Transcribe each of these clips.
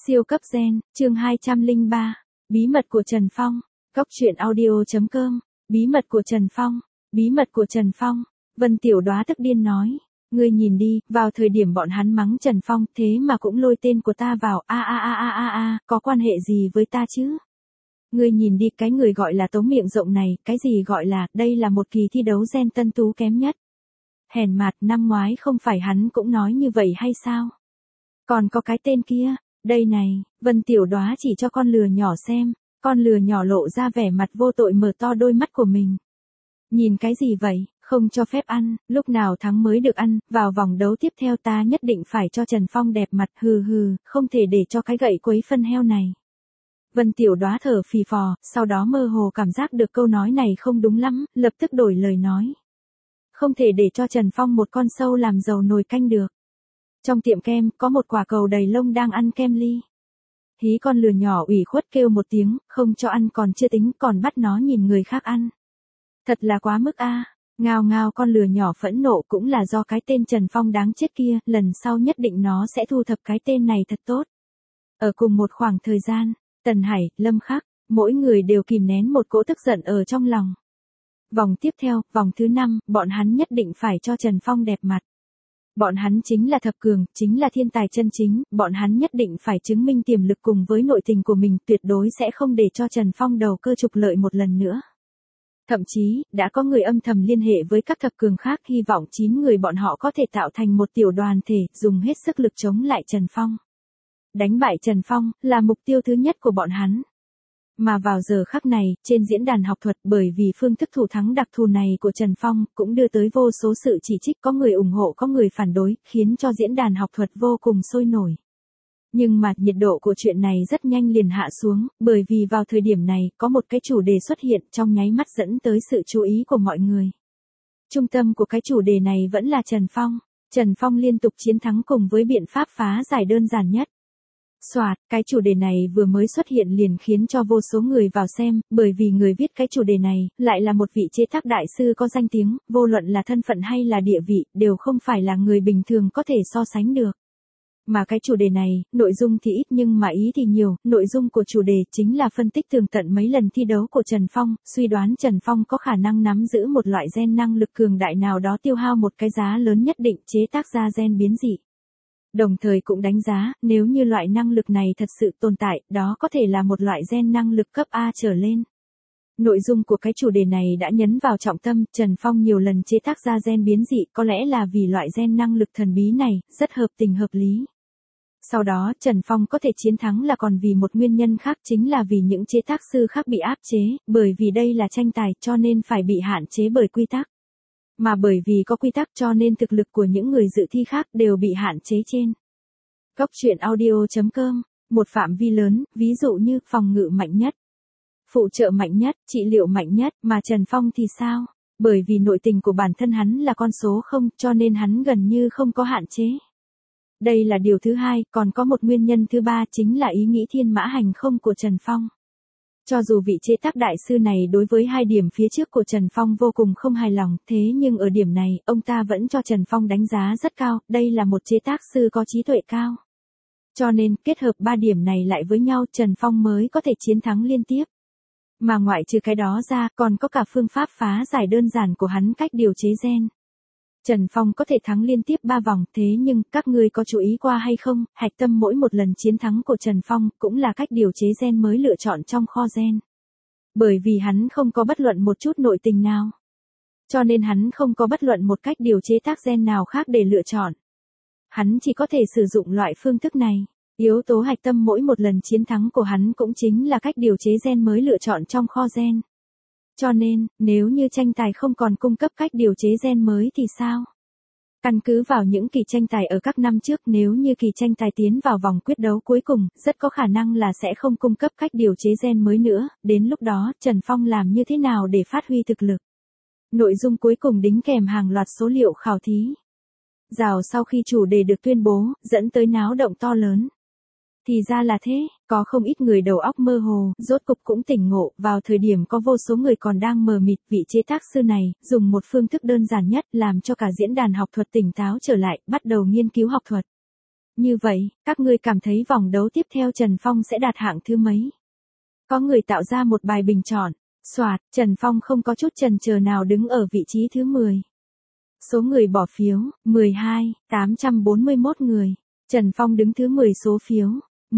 Siêu cấp gen, chương 203. Bí mật của Trần Phong. Cóc truyện audio.com. Bí mật của Trần Phong. Bí mật của Trần Phong. Vân Tiểu Đóa tức điên nói. Ngươi nhìn đi, vào thời điểm bọn hắn mắng Trần Phong thế mà cũng lôi tên của ta vào, có quan hệ gì với ta chứ? Ngươi nhìn đi, cái người gọi là Tống miệng rộng này, cái gì gọi là, đây là một kỳ thi đấu gen tân tú kém nhất. Hèn mạt, năm ngoái không phải hắn cũng nói như vậy hay sao? Còn có cái tên kia. Đây này, Vân Tiểu Đóa chỉ cho con lừa nhỏ xem, con lừa nhỏ lộ ra vẻ mặt vô tội mở to đôi mắt của mình. Nhìn cái gì vậy, không cho phép ăn, lúc nào thắng mới được ăn, vào vòng đấu tiếp theo ta nhất định phải cho Trần Phong đẹp mặt, không thể để cho cái gậy quấy phân heo này. Vân Tiểu Đóa thở phì phò, sau đó mơ hồ cảm giác được câu nói này không đúng lắm, lập tức đổi lời nói. Không thể để cho Trần Phong một con sâu làm dầu nồi canh được. Trong tiệm kem, có một quả cầu đầy lông đang ăn kem ly. Hí con lừa nhỏ ủy khuất kêu một tiếng, không cho ăn còn chưa tính, còn bắt nó nhìn người khác ăn. Thật là quá mức a. Ngao ngao, con lừa nhỏ phẫn nộ, cũng là do cái tên Trần Phong đáng chết kia, lần sau nhất định nó sẽ thu thập cái tên này thật tốt. Ở cùng một khoảng thời gian, Tần Hải, Lâm Khắc, mỗi người đều kìm nén một cỗ tức giận ở trong lòng. Vòng tiếp theo, vòng thứ 5, bọn hắn nhất định phải cho Trần Phong đẹp mặt. Bọn hắn chính là thập cường, chính là thiên tài chân chính, bọn hắn nhất định phải chứng minh tiềm lực cùng với nội tình của mình, tuyệt đối sẽ không để cho Trần Phong đầu cơ trục lợi một lần nữa. Thậm chí, đã có người âm thầm liên hệ với các thập cường khác, hy vọng 9 người bọn họ có thể tạo thành một tiểu đoàn thể, dùng hết sức lực chống lại Trần Phong. Đánh bại Trần Phong, là mục tiêu thứ nhất của bọn hắn. Mà vào giờ khắc này, trên diễn đàn học thuật, bởi vì phương thức thủ thắng đặc thù này của Trần Phong, cũng đưa tới vô số sự chỉ trích, có người ủng hộ có người phản đối, khiến cho diễn đàn học thuật vô cùng sôi nổi. Nhưng mà, nhiệt độ của chuyện này rất nhanh liền hạ xuống, bởi vì vào thời điểm này, có một cái chủ đề xuất hiện, trong nháy mắt dẫn tới sự chú ý của mọi người. Trung tâm của cái chủ đề này vẫn là Trần Phong. Trần Phong liên tục chiến thắng cùng với biện pháp phá giải đơn giản nhất. Soạt, cái chủ đề này vừa mới xuất hiện liền khiến cho vô số người vào xem, bởi vì người viết cái chủ đề này, lại là một vị chế tác đại sư có danh tiếng, vô luận là thân phận hay là địa vị, đều không phải là người bình thường có thể so sánh được. Mà cái chủ đề này, nội dung thì ít nhưng mà ý thì nhiều, nội dung của chủ đề chính là phân tích tường tận mấy lần thi đấu của Trần Phong, suy đoán Trần Phong có khả năng nắm giữ một loại gen năng lực cường đại nào đó tiêu hao một cái giá lớn nhất định chế tác ra gen biến dị. Đồng thời cũng đánh giá, nếu như loại năng lực này thật sự tồn tại, đó có thể là một loại gen năng lực cấp A trở lên. Nội dung của cái chủ đề này đã nhấn vào trọng tâm, Trần Phong nhiều lần chế tác ra gen biến dị, có lẽ là vì loại gen năng lực thần bí này, rất hợp tình hợp lý. Sau đó, Trần Phong có thể chiến thắng là còn vì một nguyên nhân khác, chính là vì những chế tác sư khác bị áp chế, bởi vì đây là tranh tài cho nên phải bị hạn chế bởi quy tắc. Mà bởi vì có quy tắc cho nên thực lực của những người dự thi khác đều bị hạn chế trên. Cóc truyện audio.com, một phạm vi lớn, ví dụ như phòng ngự mạnh nhất, phụ trợ mạnh nhất, trị liệu mạnh nhất, mà Trần Phong thì sao? Bởi vì nội tình của bản thân hắn là con số 0 cho nên hắn gần như không có hạn chế. Đây là điều thứ hai, còn có một nguyên nhân thứ ba chính là ý nghĩ thiên mã hành không của Trần Phong. Cho dù vị chế tác đại sư này đối với 2 điểm phía trước của Trần Phong vô cùng không hài lòng, thế nhưng ở điểm này, ông ta vẫn cho Trần Phong đánh giá rất cao, đây là một chế tác sư có trí tuệ cao. Cho nên, kết hợp 3 điểm này lại với nhau, Trần Phong mới có thể chiến thắng liên tiếp. Mà ngoại trừ cái đó ra, còn có cả phương pháp phá giải đơn giản của hắn cách điều chế gen. Trần Phong có thể thắng liên tiếp 3 vòng, thế nhưng, các ngươi có chú ý qua hay không, hạch tâm mỗi một lần chiến thắng của Trần Phong, cũng là cách điều chế gen mới lựa chọn trong kho gen. Bởi vì hắn không có bất luận một chút nội tình nào. Cho nên hắn không có bất luận một cách điều chế tác gen nào khác để lựa chọn. Hắn chỉ có thể sử dụng loại phương thức này. Yếu tố hạch tâm mỗi một lần chiến thắng của hắn cũng chính là cách điều chế gen mới lựa chọn trong kho gen. Cho nên, nếu như tranh tài không còn cung cấp cách điều chế gen mới thì sao? Căn cứ vào những kỳ tranh tài ở các năm trước, nếu như kỳ tranh tài tiến vào vòng quyết đấu cuối cùng, rất có khả năng là sẽ không cung cấp cách điều chế gen mới nữa, đến lúc đó, Trần Phong làm như thế nào để phát huy thực lực? Nội dung cuối cùng đính kèm hàng loạt số liệu khảo thí. Rào sau khi chủ đề được tuyên bố, dẫn tới náo động to lớn. Thì ra là thế, có không ít người đầu óc mơ hồ, rốt cục cũng tỉnh ngộ, vào thời điểm có vô số người còn đang mờ mịt, vị chế tác sư này, dùng một phương thức đơn giản nhất, làm cho cả diễn đàn học thuật tỉnh táo trở lại, bắt đầu nghiên cứu học thuật. Như vậy, các ngươi cảm thấy vòng đấu tiếp theo Trần Phong sẽ đạt hạng thứ mấy? Có người tạo ra một bài bình chọn. Soạt, Trần Phong không có chút chần chờ nào đứng ở vị trí thứ 10. Số người bỏ phiếu, 841 người. Trần Phong đứng thứ 10 số phiếu,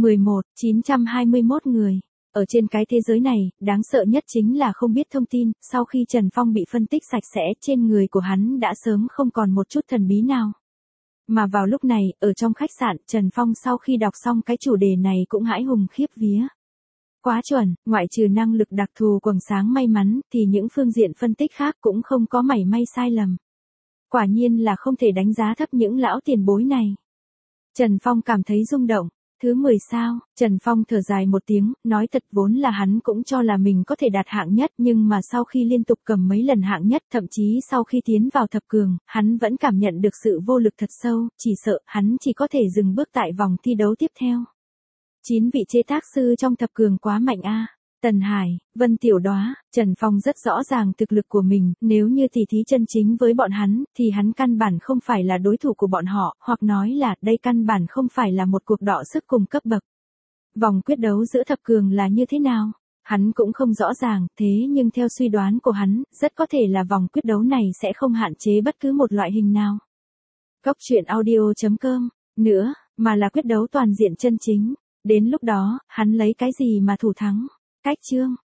921 người. Ở trên cái thế giới này, đáng sợ nhất chính là không biết thông tin, sau khi Trần Phong bị phân tích sạch sẽ, trên người của hắn đã sớm không còn một chút thần bí nào. Mà vào lúc này, ở trong khách sạn, Trần Phong sau khi đọc xong cái chủ đề này cũng hãi hùng khiếp vía. Quá chuẩn, ngoại trừ năng lực đặc thù quầng sáng may mắn, thì những phương diện phân tích khác cũng không có mảy may sai lầm. Quả nhiên là không thể đánh giá thấp những lão tiền bối này. Trần Phong cảm thấy rung động. Thứ 10 sao, Trần Phong thở dài một tiếng, nói thật vốn là hắn cũng cho là mình có thể đạt hạng nhất, nhưng mà sau khi liên tục cầm mấy lần hạng nhất, thậm chí sau khi tiến vào thập cường, hắn vẫn cảm nhận được sự vô lực thật sâu, chỉ sợ hắn chỉ có thể dừng bước tại vòng thi đấu tiếp theo. 9 vị chế tác sư trong thập cường quá mạnh a. Tần Hải, Vân Tiểu Đóa, Trần Phong rất rõ ràng thực lực của mình, nếu như tỉ thí chân chính với bọn hắn, thì hắn căn bản không phải là đối thủ của bọn họ, hoặc nói là đây căn bản không phải là một cuộc đọ sức cùng cấp bậc. Vòng quyết đấu giữa thập cường là như thế nào? Hắn cũng không rõ ràng, thế nhưng theo suy đoán của hắn, rất có thể là vòng quyết đấu này sẽ không hạn chế bất cứ một loại hình nào. Góc truyện audio.com, nữa, mà là quyết đấu toàn diện chân chính. Đến lúc đó, hắn lấy cái gì mà thủ thắng? Cách chương